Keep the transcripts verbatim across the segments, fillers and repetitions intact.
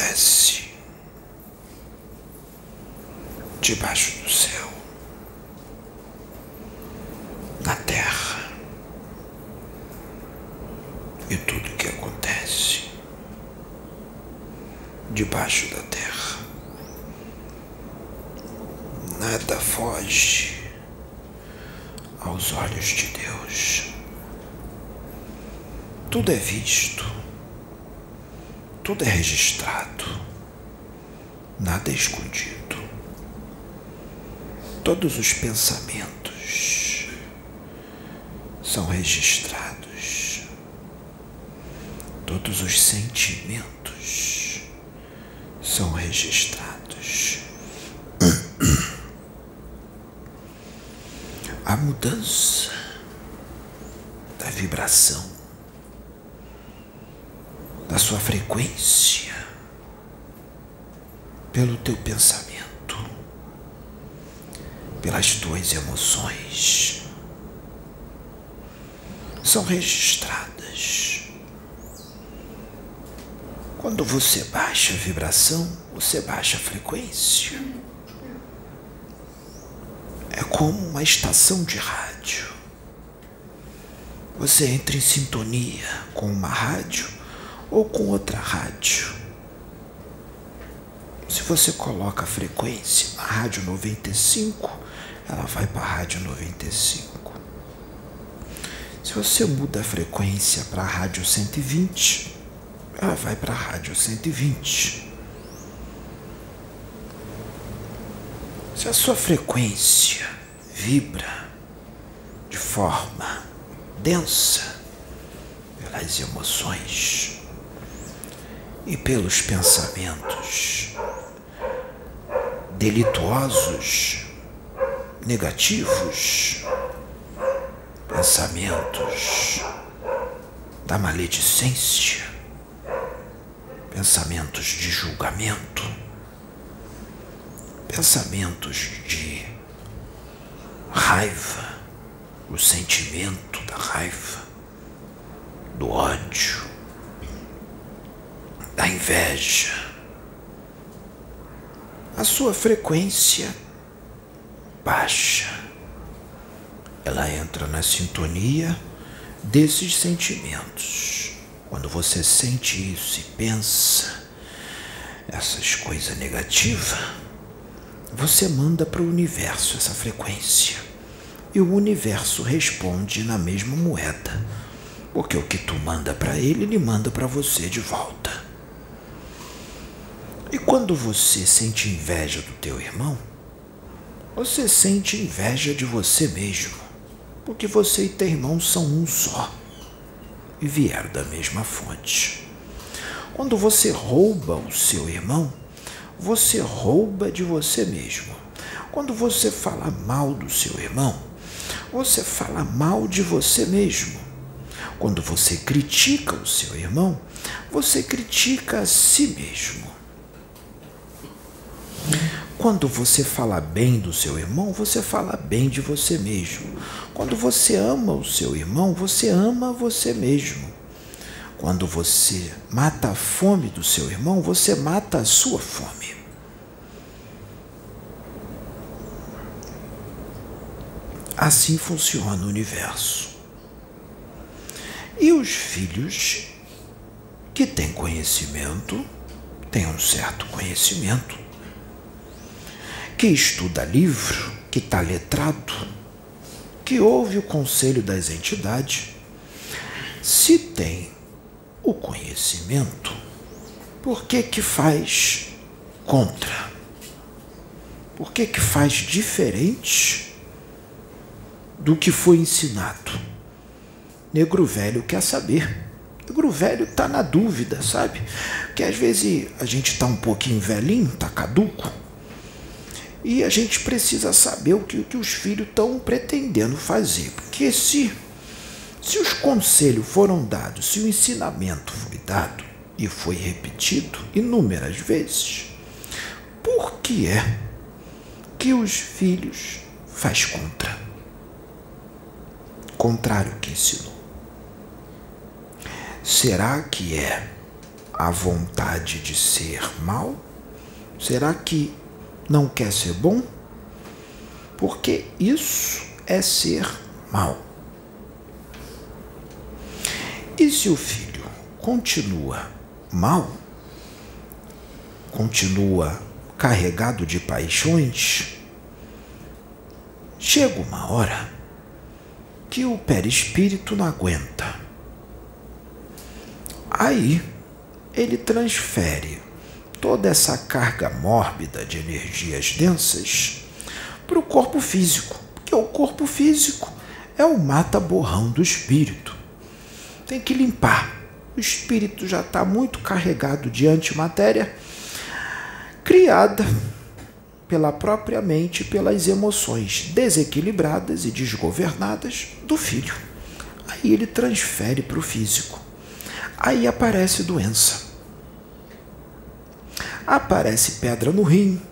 acontece debaixo do céu, na terra, e tudo que acontece debaixo da terra, nada foge aos olhos de Deus. Tudo é visto, tudo é registrado, nada é escondido. Todos os pensamentos são registrados, todos os sentimentos são registrados. A mudança da vibração, da sua frequência, pelo teu pensamento, pelas tuas emoções, são registradas. Quando você baixa a vibração, você baixa a frequência. É como uma estação de rádio. Você entra em sintonia com uma rádio ou com outra rádio. Se você coloca a frequência na rádio noventa e cinco, ela vai para a rádio noventa e cinco. Se você muda a frequência para a rádio cento e vinte, ela vai para a rádio cento e vinte. Se a sua frequência vibra de forma densa pelas emoções e pelos pensamentos delituosos, negativos, pensamentos da maledicência, pensamentos de julgamento, pensamentos de raiva, o sentimento da raiva, do ódio, da inveja, a sua frequência baixa. Ela entra na sintonia desses sentimentos. Quando você sente isso e pensa essas coisas negativas, você manda para o universo essa frequência. E o universo responde na mesma moeda. Porque o que tu manda para ele, ele manda para você de volta. E quando você sente inveja do teu irmão, você sente inveja de você mesmo. Porque você e teu irmão são um só. E vieram da mesma fonte. Quando você rouba o seu irmão, você rouba de você mesmo. Quando você fala mal do seu irmão, você fala mal de você mesmo. Quando você critica o seu irmão, você critica a si mesmo. Quando você fala bem do seu irmão, você fala bem de você mesmo. Quando você ama o seu irmão, você ama você mesmo. Quando você mata a fome do seu irmão, você mata a sua fome. Assim funciona o universo. E os filhos que têm conhecimento, têm um certo conhecimento, que estuda livro, que está letrado, que ouve o conselho das entidades, se tem o conhecimento, por que que faz contra? Por que que faz diferente do que foi ensinado? Negro velho quer saber. Negro velho está na dúvida, sabe? Porque às vezes a gente está um pouquinho velhinho, está caduco, e a gente precisa saber o que, o que os filhos estão pretendendo fazer. Porque se, se os conselhos foram dados, se o ensinamento foi dado e foi repetido inúmeras vezes, por que é que os filhos faz contra? Contrário ao que ensinou. Será que é a vontade de ser mal? Será que não quer ser bom? Porque isso é ser mal. E se o filho continua mal, continua carregado de paixões, chega uma hora que o perispírito não aguenta. Aí ele transfere toda essa carga mórbida de energias densas para o corpo físico, porque o corpo físico é o mata-borrão do espírito. Tem que limpar. O espírito já está muito carregado de antimatéria, criada pela própria mente, pelas emoções desequilibradas e desgovernadas do filho. Aí ele transfere para o físico. Aí aparece doença. Aparece pedra no rim.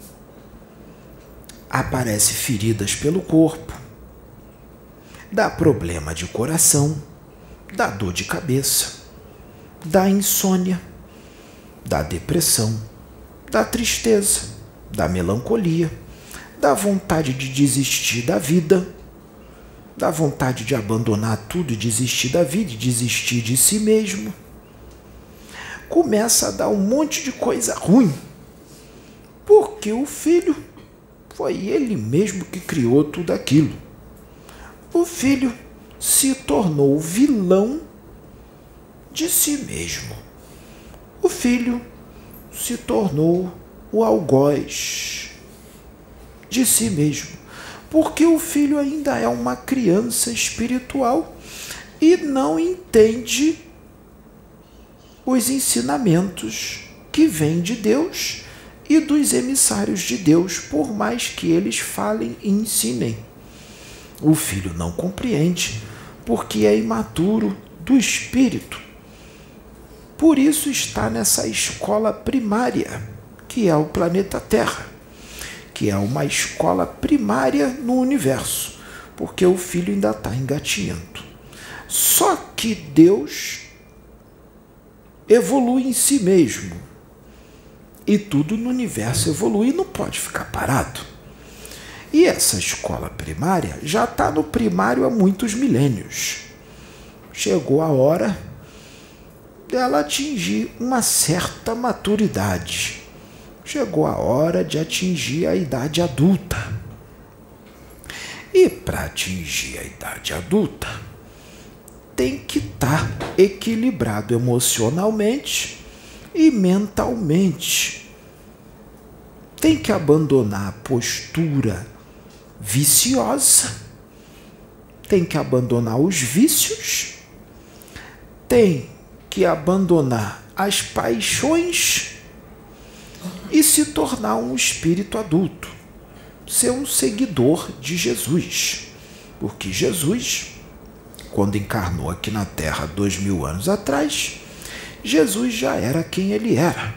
Aparece feridas pelo corpo. Dá problema de coração. Dá dor de cabeça. Dá insônia. Dá depressão. Dá tristeza. Dá melancolia. Dá vontade de desistir da vida. Dá vontade de abandonar tudo e desistir da vida e desistir de si mesmo. Começa a dar um monte de coisa ruim. Porque o filho foi ele mesmo que criou tudo aquilo. O filho se tornou vilão de si mesmo. O filho se tornou o algoz de si mesmo. Porque o filho ainda é uma criança espiritual e não entende os ensinamentos que vêm de Deus e dos emissários de Deus, por mais que eles falem e ensinem. O filho não compreende, porque é imaturo do espírito. Por isso está nessa escola primária, que é o planeta Terra, que é uma escola primária no universo, porque o filho ainda está engatinhando. Só que Deus evolui em si mesmo. E tudo no universo evolui e não pode ficar parado. E essa escola primária já está no primário há muitos milênios. Chegou a hora dela atingir uma certa maturidade. Chegou a hora de atingir a idade adulta. E para atingir a idade adulta, tem que estar equilibrado emocionalmente e mentalmente. Tem que abandonar a postura viciosa, tem que abandonar os vícios, tem que abandonar as paixões e se tornar um espírito adulto, ser um seguidor de Jesus. Porque Jesus, quando encarnou aqui na Terra dois mil anos atrás, Jesus já era quem ele era.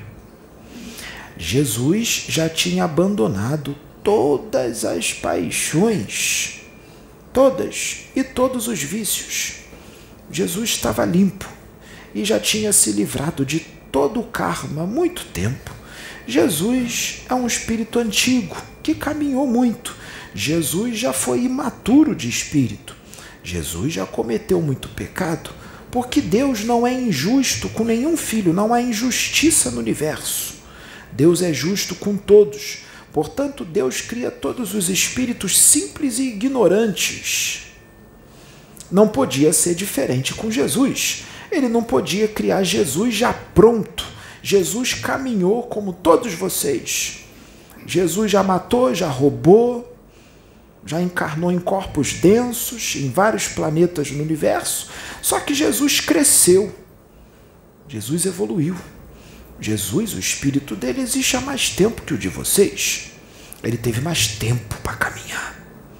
Jesus já tinha abandonado todas as paixões, todas e todos os vícios. Jesus estava limpo e já tinha se livrado de todo o karma há muito tempo. Jesus é um espírito antigo que caminhou muito. Jesus já foi imaturo de espírito. Jesus já cometeu muito pecado, porque Deus não é injusto com nenhum filho, não há injustiça no universo. Deus é justo com todos. Portanto, Deus cria todos os espíritos simples e ignorantes. Não podia ser diferente com Jesus. Ele não podia criar Jesus já pronto. Jesus caminhou como todos vocês. Jesus já matou, já roubou, já encarnou em corpos densos, em vários planetas no universo. Só que Jesus cresceu. Jesus evoluiu. Jesus, o espírito dele, existe há mais tempo que o de vocês. Ele teve mais tempo para caminhar.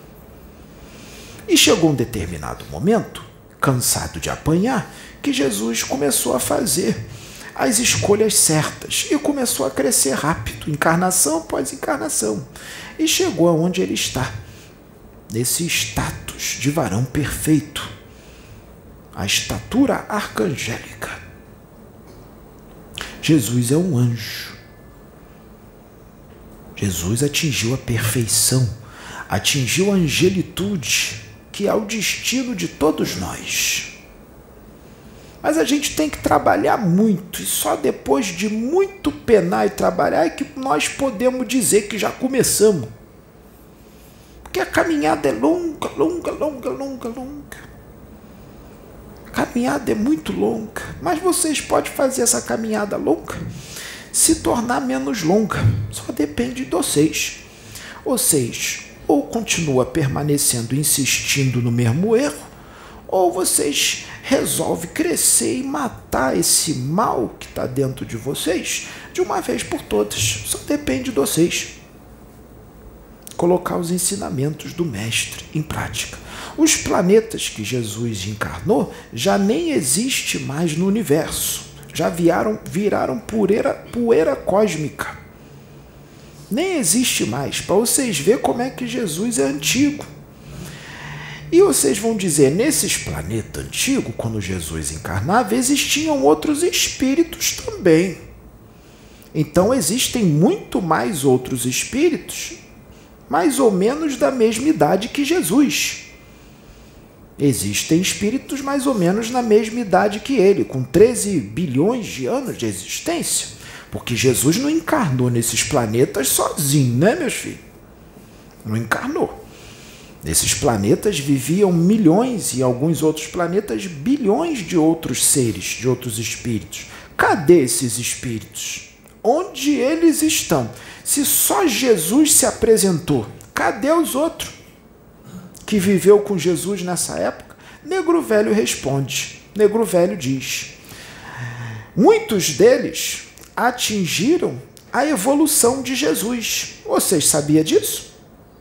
E chegou um determinado momento, cansado de apanhar, que Jesus começou a fazer as escolhas certas e começou a crescer rápido, encarnação após encarnação. E chegou aonde ele está, nesse status de varão perfeito, a estatura arcangélica. Jesus é um anjo. Jesus atingiu a perfeição, atingiu a angelitude, que é o destino de todos nós. Mas a gente tem que trabalhar muito, e só depois de muito penar e trabalhar é que nós podemos dizer que já começamos. Porque a caminhada é longa, longa, longa, longa, longa. A caminhada é muito longa, mas vocês podem fazer essa caminhada longa se tornar menos longa. Só depende de vocês. Vocês ou continuam permanecendo, insistindo no mesmo erro, ou vocês resolvem crescer e matar esse mal que está dentro de vocês de uma vez por todas. Só depende de vocês. Colocar os ensinamentos do Mestre em prática. Os planetas que Jesus encarnou já nem existem mais no universo. Já viraram, viraram poeira, poeira cósmica. Nem existe mais, para vocês verem como é que Jesus é antigo. E vocês vão dizer, nesses planetas antigos, quando Jesus encarnava, existiam outros espíritos também. Então existem muito mais outros espíritos, mais ou menos da mesma idade que Jesus. Existem espíritos mais ou menos na mesma idade que ele, com treze bilhões de anos de existência. Porque Jesus não encarnou nesses planetas sozinho, né, meus filhos? Não encarnou. Nesses planetas viviam milhões e alguns outros planetas bilhões de outros seres, de outros espíritos. Cadê esses espíritos? Onde eles estão? Se só Jesus se apresentou, cadê os outros que viveu com Jesus nessa época? Negro Velho responde. Negro Velho diz: muitos deles atingiram a evolução de Jesus. Vocês sabiam disso?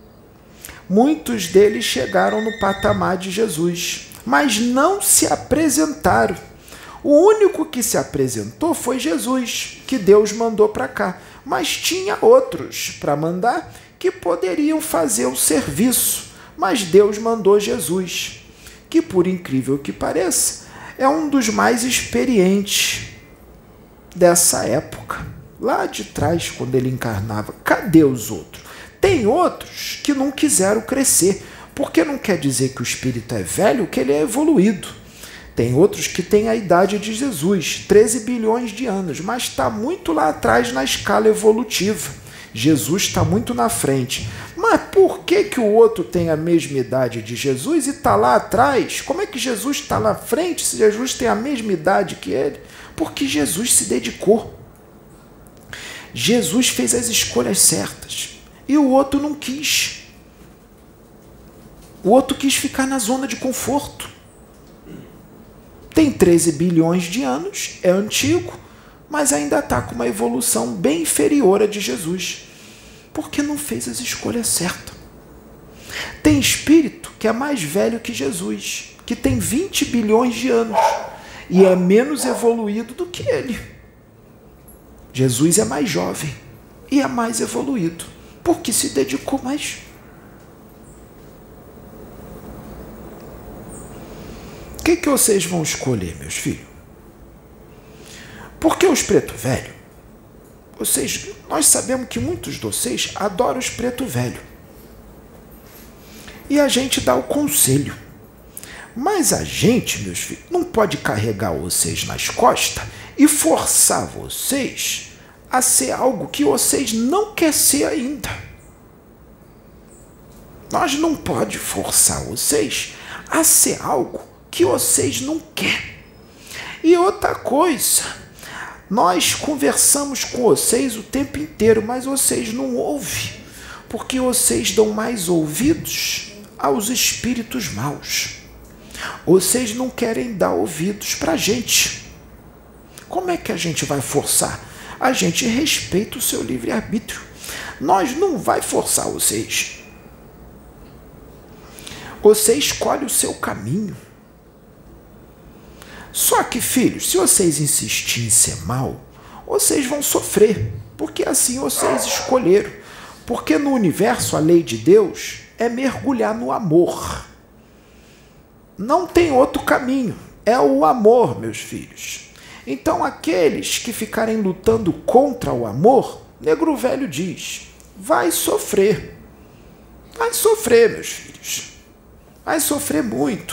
Muitos deles chegaram no patamar de Jesus, mas não se apresentaram. O único que se apresentou foi Jesus, que Deus mandou para cá. Mas tinha outros para mandar que poderiam fazer o serviço. Mas Deus mandou Jesus, que, por incrível que pareça, é um dos mais experientes dessa época. Lá de trás, quando ele encarnava, cadê os outros? Tem outros que não quiseram crescer, porque não quer dizer que o espírito é velho, que ele é evoluído. Tem outros que têm a idade de Jesus, treze bilhões de anos, mas está muito lá atrás na escala evolutiva. Jesus está muito na frente. Mas por que, que o outro tem a mesma idade de Jesus e está lá atrás? Como é que Jesus está na frente se Jesus tem a mesma idade que ele? Porque Jesus se dedicou. Jesus fez as escolhas certas. E o outro não quis. O outro quis ficar na zona de conforto. Tem treze bilhões de anos, é antigo, mas ainda está com uma evolução bem inferior à de Jesus. Porque não fez as escolhas certas. Tem espírito que é mais velho que Jesus, que tem vinte bilhões de anos, e é menos evoluído do que ele. Jesus é mais jovem e é mais evoluído, porque se dedicou mais. O que, que vocês vão escolher, meus filhos? Porque os preto velho, vocês, nós sabemos que muitos de vocês adoram os preto velho. E a gente dá o conselho. Mas a gente, meus filhos, não pode carregar vocês nas costas e forçar vocês a ser algo que vocês não querem ser ainda. Nós não podemos forçar vocês a ser algo que vocês não querem. E outra coisa, nós conversamos com vocês o tempo inteiro, mas vocês não ouvem, porque vocês dão mais ouvidos aos espíritos maus. Vocês não querem dar ouvidos para a gente. Como é que a gente vai forçar? A gente respeita o seu livre-arbítrio. Nós não vai forçar vocês. Você escolhe o seu caminho. Só que, filhos, se vocês insistirem em ser mal, vocês vão sofrer, porque assim vocês escolheram. Porque no universo a lei de Deus é mergulhar no amor. Não tem outro caminho, é o amor, meus filhos. Então, aqueles que ficarem lutando contra o amor, Negro Velho diz, vai sofrer. Vai sofrer, meus filhos. Vai sofrer muito.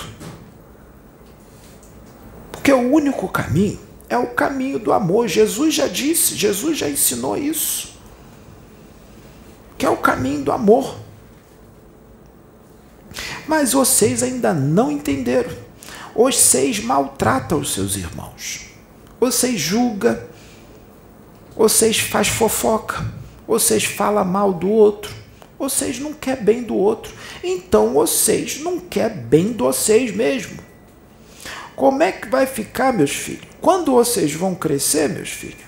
Porque o único caminho é o caminho do amor. Jesus já disse, Jesus já ensinou isso. Que é o caminho do amor. Mas vocês ainda não entenderam. Vocês maltratam os seus irmãos. Vocês julgam. Vocês fazem fofoca. Vocês falam mal do outro. Vocês não querem bem do outro. Então vocês não querem bem de vocês mesmo. Como é que vai ficar, meus filhos? Quando vocês vão crescer, meus filhos?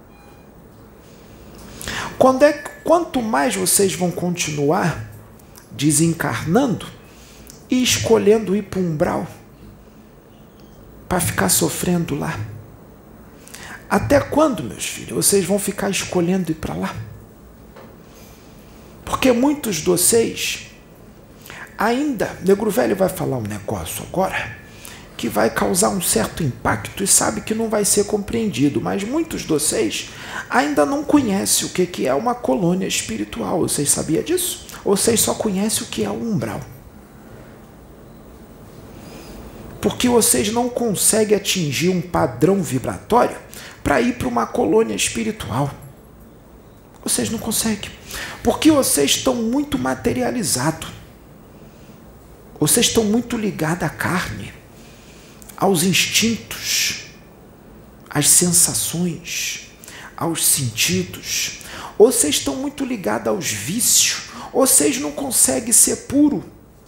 Quando é, quanto mais vocês vão continuar desencarnando e escolhendo ir para o umbral para ficar sofrendo lá? Até quando, meus filhos, vocês vão ficar escolhendo ir para lá? Porque muitos de vocês ainda, Negro Velho vai falar um negócio agora que vai causar um certo impacto e sabe que não vai ser compreendido, mas muitos de vocês ainda não conhecem o que é uma colônia espiritual. Vocês sabiam disso? Ou vocês só conhecem o que é o umbral? Porque vocês não conseguem atingir um padrão vibratório para ir para uma colônia espiritual. Vocês não conseguem. Porque vocês estão muito materializados. Vocês estão muito ligados à carne, aos instintos, às sensações, aos sentidos. Vocês estão muito ligados aos vícios. Vocês não conseguem ser puro.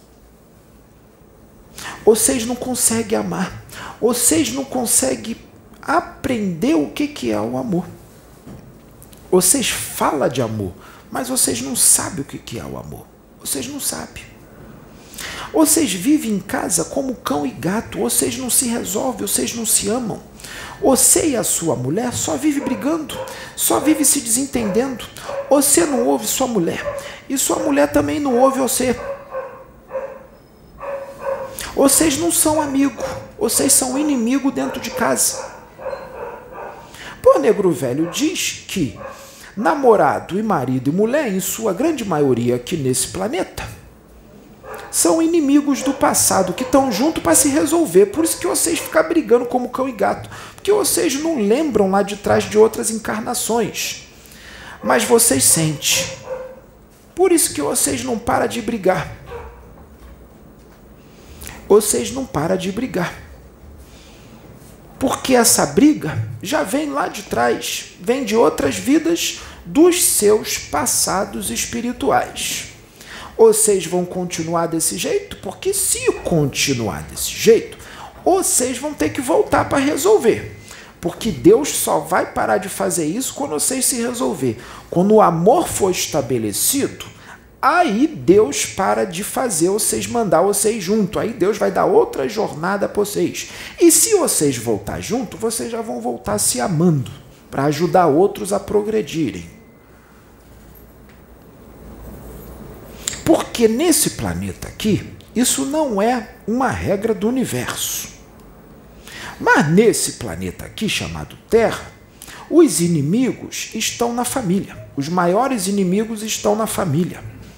Vocês não conseguem amar. Vocês não conseguem aprender o que, que é o amor. Vocês falam de amor, mas vocês não sabem o que, que é o amor. Vocês não sabem. Vocês vivem em casa como cão e gato. Vocês não se resolvem, vocês não se amam. Você e a sua mulher só vive brigando, só vive se desentendendo. Você não ouve sua mulher e sua mulher também não ouve você. Vocês não são amigos, vocês são inimigos dentro de casa. Pô, Negro Velho diz que namorado e marido e mulher, em sua grande maioria aqui nesse planeta, são inimigos do passado, que estão juntos para se resolver. Por isso que vocês ficam brigando como cão e gato, porque vocês não lembram lá de trás de outras encarnações, mas vocês sentem. Por isso que vocês não param de brigar. Vocês não param de brigar. Porque essa briga já vem lá de trás, vem de outras vidas dos seus passados espirituais. Vocês vão continuar desse jeito? Porque se continuar desse jeito, vocês vão ter que voltar para resolver. Porque Deus só vai parar de fazer isso quando vocês se resolver. Quando o amor for estabelecido, aí Deus para de fazer vocês, mandar vocês junto. Aí Deus vai dar outra jornada para vocês. E se vocês voltar junto, vocês já vão voltar se amando, para ajudar outros a progredirem. Porque nesse planeta aqui, isso não é uma regra do universo. Mas nesse planeta aqui, chamado Terra, os inimigos estão na família. Os maiores inimigos estão na família.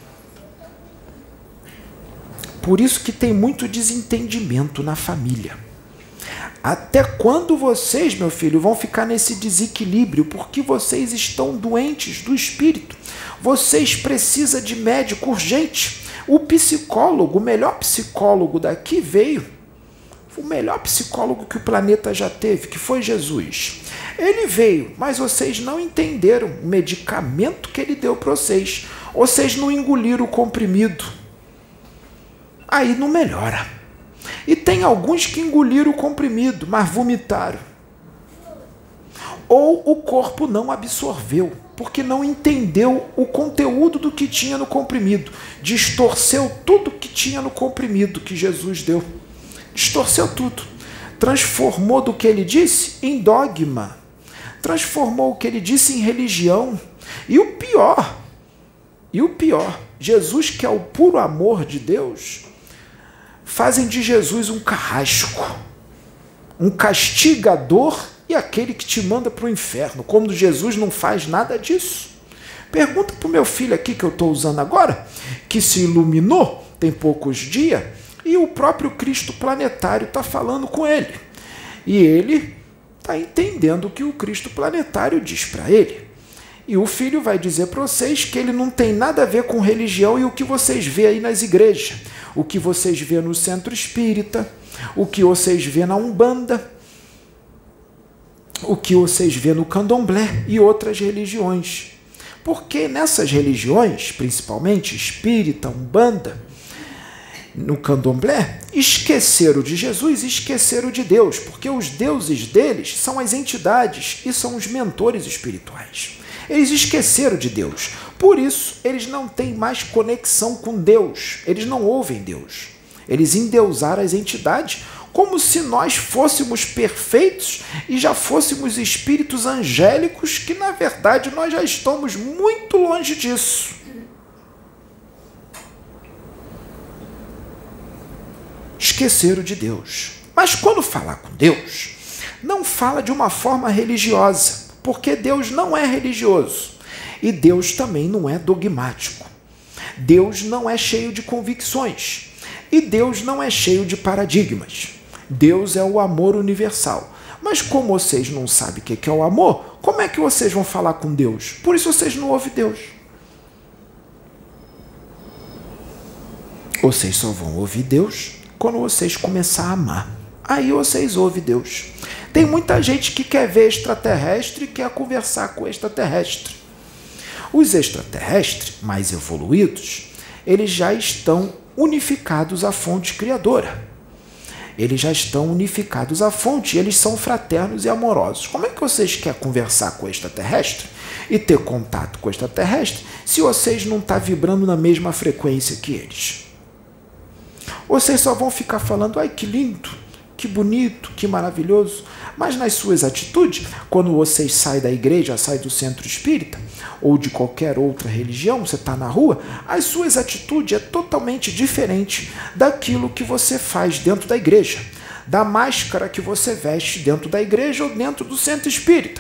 Por isso que tem muito desentendimento na família. Até quando vocês, meu filho, vão ficar nesse desequilíbrio? Porque vocês estão doentes do espírito. Vocês precisam de médico urgente. O psicólogo, o melhor psicólogo daqui veio. O melhor psicólogo que o planeta já teve, que foi Jesus. Ele veio, mas vocês não entenderam o medicamento que ele deu para vocês. Vocês não engoliram o comprimido. Aí não melhora. E tem alguns que engoliram o comprimido, mas vomitaram. Ou o corpo não absorveu, porque não entendeu o conteúdo do que tinha no comprimido. Distorceu tudo que tinha no comprimido que Jesus deu. Distorceu tudo. Transformou do que ele disse em dogma. Transformou o que ele disse em religião. E o pior, e o pior, Jesus, que é o puro amor de Deus, fazem de Jesus um carrasco, um castigador e aquele que te manda para o inferno, como Jesus não faz nada disso. Pergunta para o meu filho aqui que eu estou usando agora, que se iluminou, tem poucos dias, e o próprio Cristo planetário está falando com ele. E ele está entendendo o que o Cristo planetário diz para ele. E o filho vai dizer para vocês que ele não tem nada a ver com religião e o que vocês vê aí nas igrejas, o que vocês vê no centro espírita, o que vocês vê na Umbanda, o que vocês vê no Candomblé e outras religiões. Porque nessas religiões, principalmente espírita, Umbanda, no Candomblé, esqueceram de Jesus e esqueceram de Deus, porque os deuses deles são as entidades e são os mentores espirituais. Eles esqueceram de Deus, por isso eles não têm mais conexão com Deus, eles não ouvem Deus. Eles endeusaram as entidades como se nós fôssemos perfeitos e já fôssemos espíritos angélicos, que na verdade nós já estamos muito longe disso. Esqueceram de Deus. Mas quando falar com Deus, não fala de uma forma religiosa, porque Deus não é religioso e Deus também não é dogmático. Deus não é cheio de convicções e Deus não é cheio de paradigmas. Deus é o amor universal. Mas como vocês não sabem o que é o amor, como é que vocês vão falar com Deus? Por isso vocês não ouvem Deus. Vocês só vão ouvir Deus quando vocês começarem a amar. Aí vocês ouvem Deus. Tem muita gente que quer ver extraterrestre e quer conversar com extraterrestre. Os extraterrestres mais evoluídos, eles já estão unificados à fonte criadora. Eles já estão unificados à fonte, eles são fraternos e amorosos. Como é que vocês querem conversar com o extraterrestre e ter contato com o extraterrestre se vocês não estão vibrando na mesma frequência que eles? Vocês só vão ficar falando, ai que lindo, que bonito, que maravilhoso, mas nas suas atitudes, quando vocês saem da igreja, saem do centro espírita, ou de qualquer outra religião, você está na rua, as suas atitudes é totalmente diferente daquilo que você faz dentro da igreja, da máscara que você veste dentro da igreja ou dentro do centro espírita.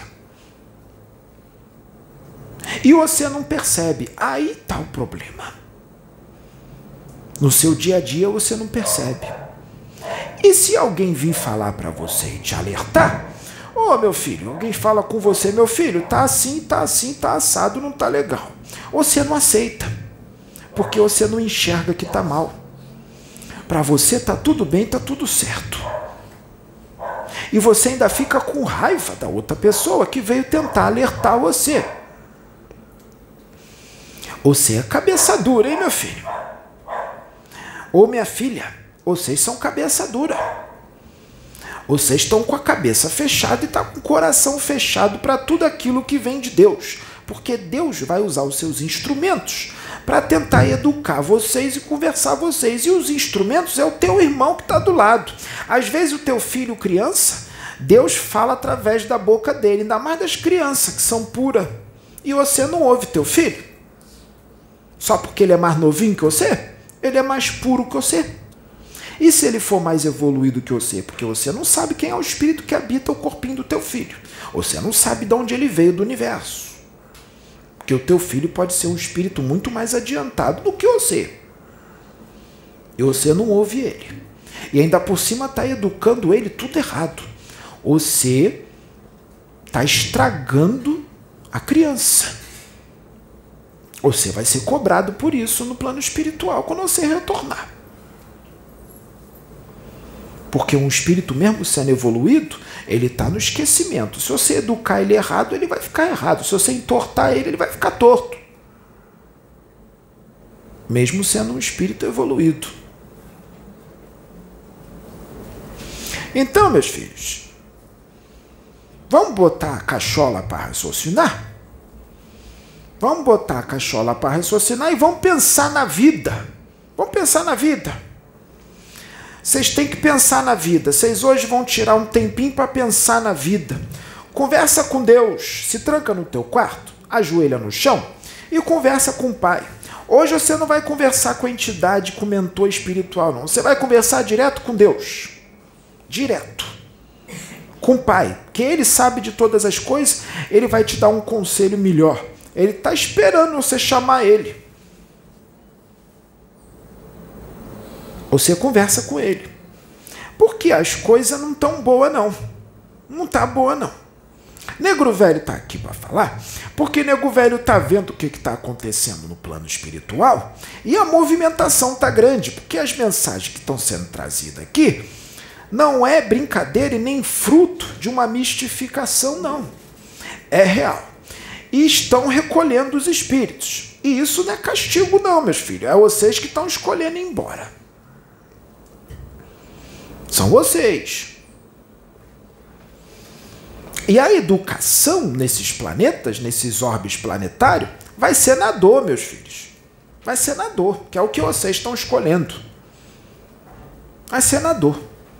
E você não percebe, aí está o problema. No seu dia a dia você não percebe. E se alguém vir falar para você e te alertar, ô oh, meu filho, alguém fala com você, meu filho, tá assim, tá assim, tá assado, não tá legal. Você não aceita, porque você não enxerga que tá mal. Para você tá tudo bem, tá tudo certo. E você ainda fica com raiva da outra pessoa que veio tentar alertar você. Você é cabeça dura, hein, meu filho? Ô minha filha, vocês são cabeça dura. Vocês estão com a cabeça fechada e estão com o coração fechado para tudo aquilo que vem de Deus. Porque Deus vai usar os seus instrumentos para tentar educar vocês e conversar vocês. E os instrumentos é o teu irmão que está do lado. Às vezes o teu filho criança, Deus fala através da boca dele, ainda mais das crianças que são puras. E você não ouve teu filho. Só porque ele é mais novinho que você? Ele é mais puro que você. E se ele for mais evoluído que você? Porque você não sabe quem é o espírito que habita o corpinho do teu filho. Você não sabe de onde ele veio do universo. Porque o teu filho pode ser um espírito muito mais adiantado do que você. E você não ouve ele. E ainda por cima está educando ele tudo errado. Você está estragando a criança. Você vai ser cobrado por isso no plano espiritual quando você retornar. Porque um espírito, mesmo sendo evoluído, ele está no esquecimento. Se você educar ele errado, ele vai ficar errado. Se você entortar ele, ele vai ficar torto. Mesmo sendo um espírito evoluído. Então, meus filhos, vamos botar a cachola para raciocinar? Vamos botar a cachola para raciocinar e vamos pensar na vida. Vamos pensar na vida. Vocês têm que pensar na vida. Vocês hoje vão tirar um tempinho para pensar na vida. Conversa com Deus. Se tranca no teu quarto, ajoelha no chão e conversa com o Pai. Hoje você não vai conversar com a entidade, com o mentor espiritual, não. Você vai conversar direto com Deus. Direto. com o Pai, que Ele sabe de todas as coisas, Ele vai te dar um conselho melhor. Ele está esperando você chamar Ele. Você conversa com Ele. Porque as coisas não estão boas, não. Não está boa, não. Negro Velho está aqui para falar, porque Negro Velho está vendo o que está acontecendo no plano espiritual e a movimentação está grande, porque as mensagens que estão sendo trazidas aqui não é brincadeira e nem fruto de uma mistificação, não. É real. E estão recolhendo os espíritos. E isso não é castigo, não, meus filhos. É vocês que estão escolhendo ir embora. São vocês. E a educação nesses planetas, nesses orbes planetários, vai ser na dor, meus filhos. Vai ser na dor, que é o que vocês estão escolhendo. Vai ser na dor.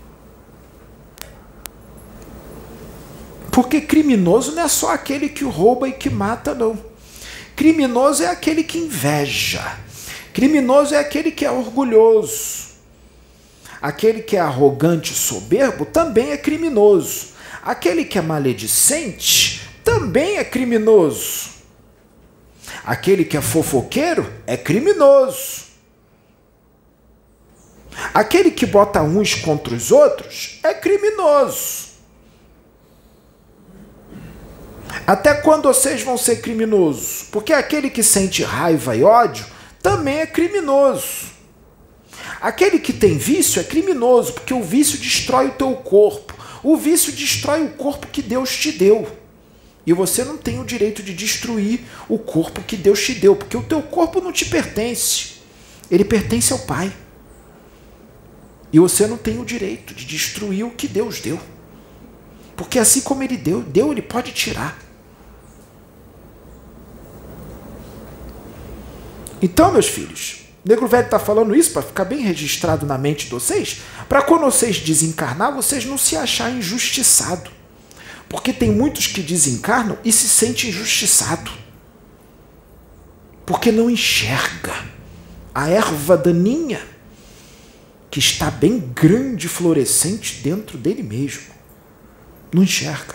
Porque criminoso não é só aquele que rouba e que mata, não. Criminoso é aquele que inveja. Criminoso é aquele que é orgulhoso. Aquele que é arrogante e soberbo também é criminoso. Aquele que é maledicente também é criminoso. Aquele que é fofoqueiro é criminoso. Aquele que bota uns contra os outros é criminoso. Até quando vocês vão ser criminosos? Porque aquele que sente raiva e ódio também é criminoso. Aquele que tem vício é criminoso, porque o vício destrói o teu corpo. O vício destrói o corpo que Deus te deu. E você não tem o direito de destruir o corpo que Deus te deu, porque o teu corpo não te pertence. Ele pertence ao Pai. E você não tem o direito de destruir o que Deus deu. Porque assim como Ele deu, deu, Ele pode tirar. Então, meus filhos, Negro Velho está falando isso para ficar bem registrado na mente de vocês, para quando vocês desencarnar, vocês não se acharem injustiçados. Porque tem muitos que desencarnam e se sentem injustiçados. Porque não enxerga a erva daninha que está bem grande e florescente dentro dele mesmo. Não enxerga.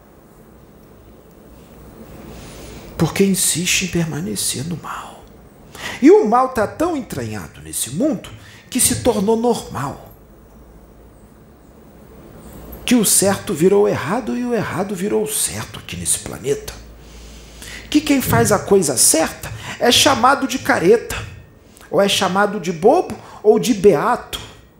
Porque insiste em permanecer no mal. E o mal está tão entranhado nesse mundo que se tornou normal. Que o certo virou errado e o errado virou o certo aqui nesse planeta. Que quem faz a coisa certa é chamado de careta, ou é chamado de bobo ou de beato.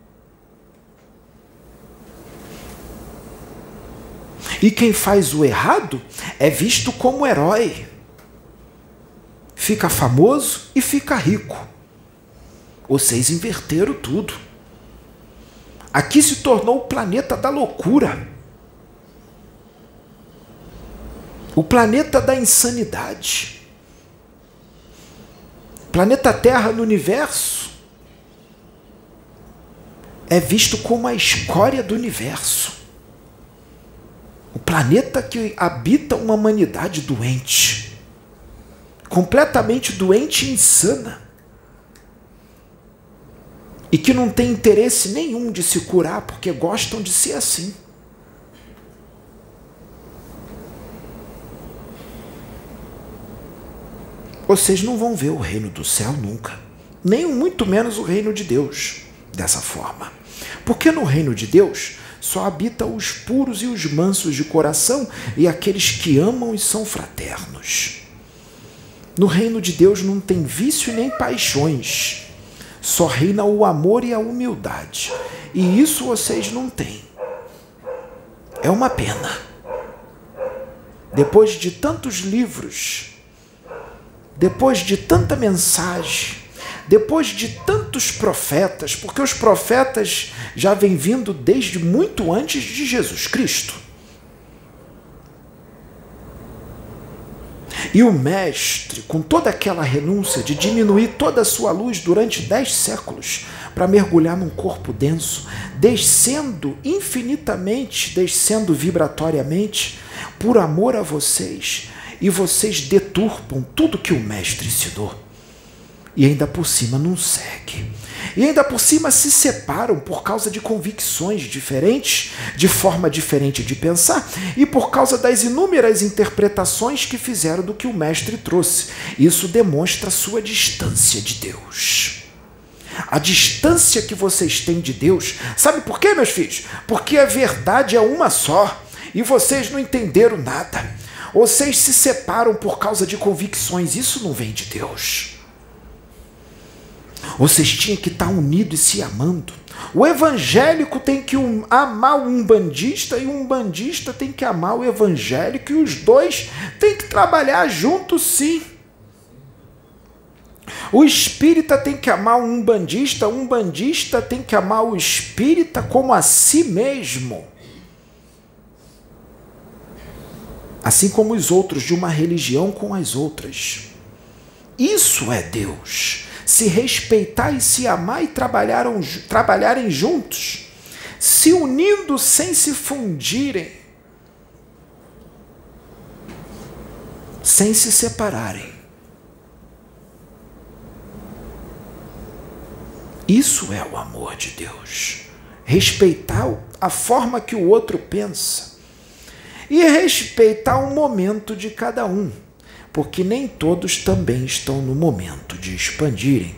E quem faz o errado é visto como herói. Fica famoso e fica rico. Vocês inverteram tudo. Aqui se tornou o planeta da loucura. O planeta da insanidade. O planeta Terra no universo é visto como a escória do universo. O planeta que habita uma humanidade doente. Completamente doente e insana. E que não tem interesse nenhum de se curar, porque gostam de ser assim. Vocês não vão ver o reino do céu nunca. Nem muito menos o reino de Deus dessa forma. Porque no reino de Deus só habitam os puros e os mansos de coração e aqueles que amam e são fraternos. No reino de Deus não tem vício nem paixões. Só reina o amor e a humildade. E isso vocês não têm. É uma pena. Depois de tantos livros, depois de tanta mensagem, depois de tantos profetas, porque os profetas já vêm vindo desde muito antes de Jesus Cristo. E o mestre, com toda aquela renúncia de diminuir toda a sua luz durante dez séculos para mergulhar num corpo denso, descendo infinitamente, descendo vibratoriamente, por amor a vocês, e vocês deturpam tudo que o mestre ensinou. E ainda por cima não segue. E ainda por cima se separam por causa de convicções diferentes, de forma diferente de pensar, e por causa das inúmeras interpretações que fizeram do que o mestre trouxe. Isso demonstra a sua distância de Deus. A distância que vocês têm de Deus. Sabe por quê, meus filhos? Porque a verdade é uma só, e vocês não entenderam nada. Vocês se separam por causa de convicções. Isso não vem de Deus. Vocês tinham que estar unidos e se amando. O evangélico tem que um, amar o umbandista e o umbandista tem que amar o evangélico, e os dois têm que trabalhar juntos, sim. O espírita tem que amar o umbandista, o umbandista tem que amar o espírita como a si mesmo. Assim como os outros de uma religião com as outras. Isso é Deus. Se respeitar e se amar e trabalharam, trabalharem juntos, se unindo sem se fundirem, sem se separarem. Isso é o amor de Deus. Respeitar a forma que o outro pensa e respeitar o momento de cada um. Porque nem todos também estão no momento de expandirem.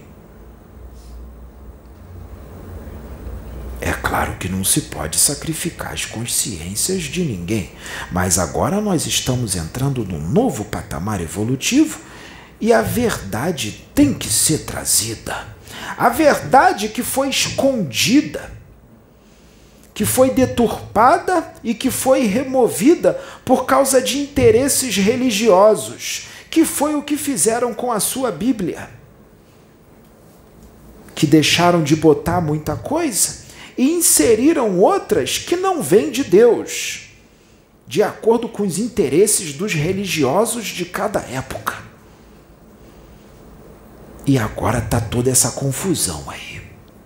É claro que não se pode sacrificar as consciências de ninguém, mas agora nós estamos entrando num novo patamar evolutivo e a verdade tem que ser trazida. A verdade que foi escondida, que foi deturpada e que foi removida por causa de interesses religiosos, que foi o que fizeram com a sua Bíblia, que deixaram de botar muita coisa e inseriram outras que não vêm de Deus, de acordo com os interesses dos religiosos de cada época. E agora está toda essa confusão aí.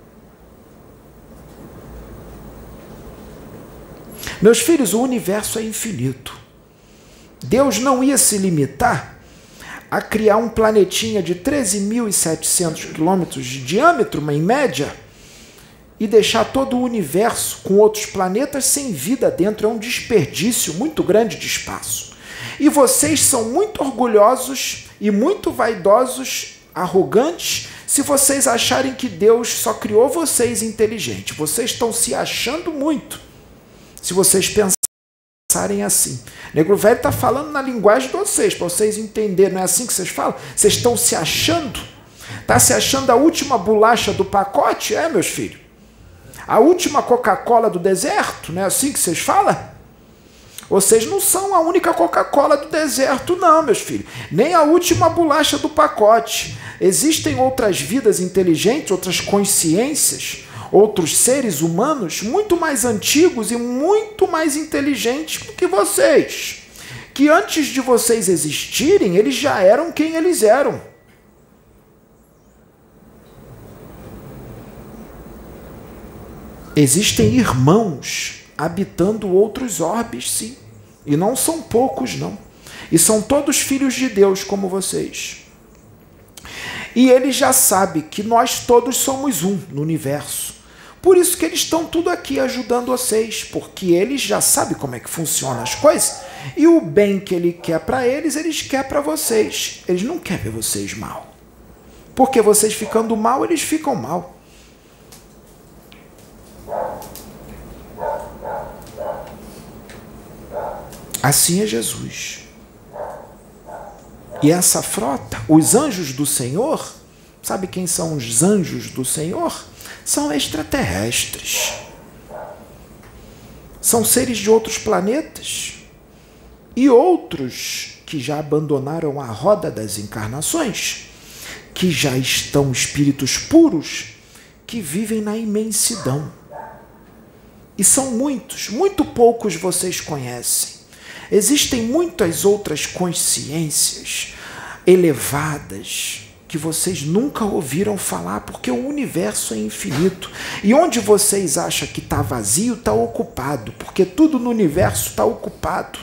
Meus filhos, o universo é infinito. Deus não ia se limitar a criar um planetinha de treze mil e setecentos quilômetros de diâmetro, em média, e deixar todo o universo com outros planetas sem vida dentro. É um desperdício muito grande de espaço. E vocês são muito orgulhosos e muito vaidosos, arrogantes, se vocês acharem que Deus só criou vocês inteligentes. Vocês estão se achando muito. Se vocês pensarem assim. Negro Velho está falando na linguagem de vocês, para vocês entenderem. Não é assim que vocês falam? Vocês estão se achando? Está se achando a última bolacha do pacote? É, meus filhos? A última Coca-Cola do deserto? Não é assim que vocês falam? Vocês não são a única Coca-Cola do deserto, não, meus filhos. Nem a última bolacha do pacote. Existem outras vidas inteligentes, outras consciências, outros seres humanos muito mais antigos e muito mais inteligentes do que vocês, que antes de vocês existirem, eles já eram quem eles eram. Existem irmãos habitando outros orbes, sim, e não são poucos, não, e são todos filhos de Deus como vocês. E ele já sabe que nós todos somos um no universo. Por isso que eles estão tudo aqui ajudando vocês, porque eles já sabem como é que funcionam as coisas, e o bem que ele quer para eles, eles querem para vocês. Eles não querem ver vocês mal. Porque vocês ficando mal, eles ficam mal. Assim é Jesus. E essa frota, os anjos do Senhor, sabe quem são os anjos do Senhor? São extraterrestres. São seres de outros planetas. E outros que já abandonaram a roda das encarnações, que já estão espíritos puros, que vivem na imensidão. E são muitos, muito poucos vocês conhecem. Existem muitas outras consciências elevadas que vocês nunca ouviram falar, porque o universo é infinito. E onde vocês acham que está vazio, está ocupado, porque tudo no universo está ocupado.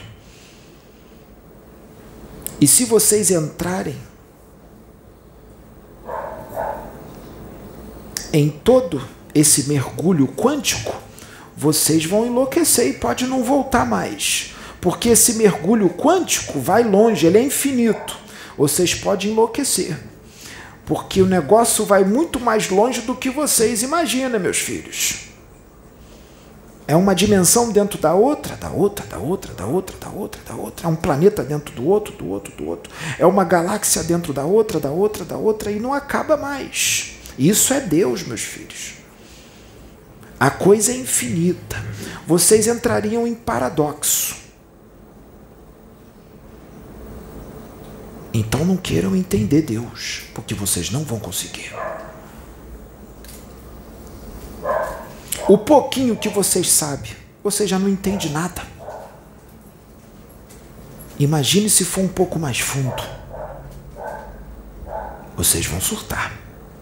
E se vocês entrarem em todo esse mergulho quântico, vocês vão enlouquecer e pode não voltar mais. Porque esse mergulho quântico vai longe, ele é infinito. Vocês podem enlouquecer. Porque o negócio vai muito mais longe do que vocês imaginam, meus filhos. É uma dimensão dentro da outra, da outra, da outra, da outra, da outra, da outra. É um planeta dentro do outro, do outro, do outro. É uma galáxia dentro da outra, da outra, da outra, e não acaba mais. Isso é Deus, meus filhos. A coisa é infinita. Vocês entrariam em paradoxo. Então não queiram entender Deus, porque vocês não vão conseguir. O pouquinho que vocês sabem, vocês já não entendem nada. Imagine se for um pouco mais fundo. Vocês vão surtar.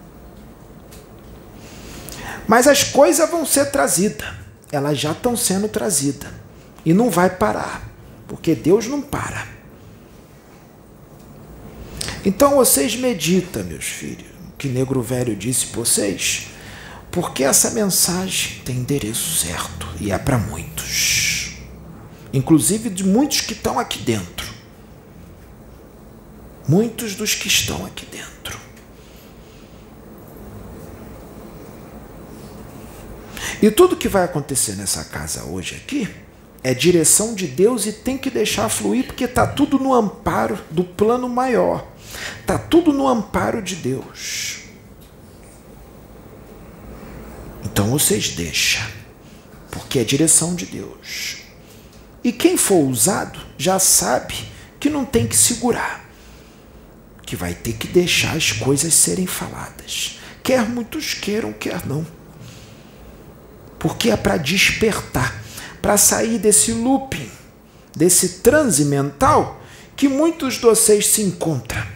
Mas as coisas vão ser trazidas. Elas já estão sendo trazidas. E não vai parar, porque Deus não para. Então vocês meditam, meus filhos, o que Negro Velho disse para vocês, porque essa mensagem tem endereço certo e é para muitos, inclusive de muitos que estão aqui dentro, muitos dos que estão aqui dentro. E tudo que vai acontecer nessa casa hoje aqui é direção de Deus e tem que deixar fluir, porque está tudo no amparo do plano maior. Está tudo no amparo de Deus. Então vocês deixam, porque é direção de Deus. E quem for usado já sabe que não tem que segurar, que vai ter que deixar as coisas serem faladas. Quer muitos queiram, quer não. Porque é para despertar, para sair desse looping, desse transe mental que muitos de vocês se encontram.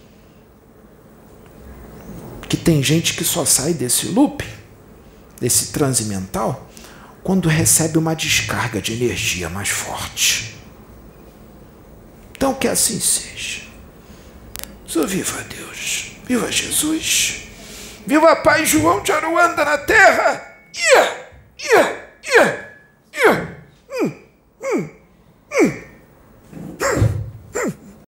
Que tem gente que só sai desse looping, desse transe mental, quando recebe uma descarga de energia mais forte. Então que assim seja. Só viva Deus, viva Jesus, viva Pai João de Aruanda na terra! Yeah! Yeah!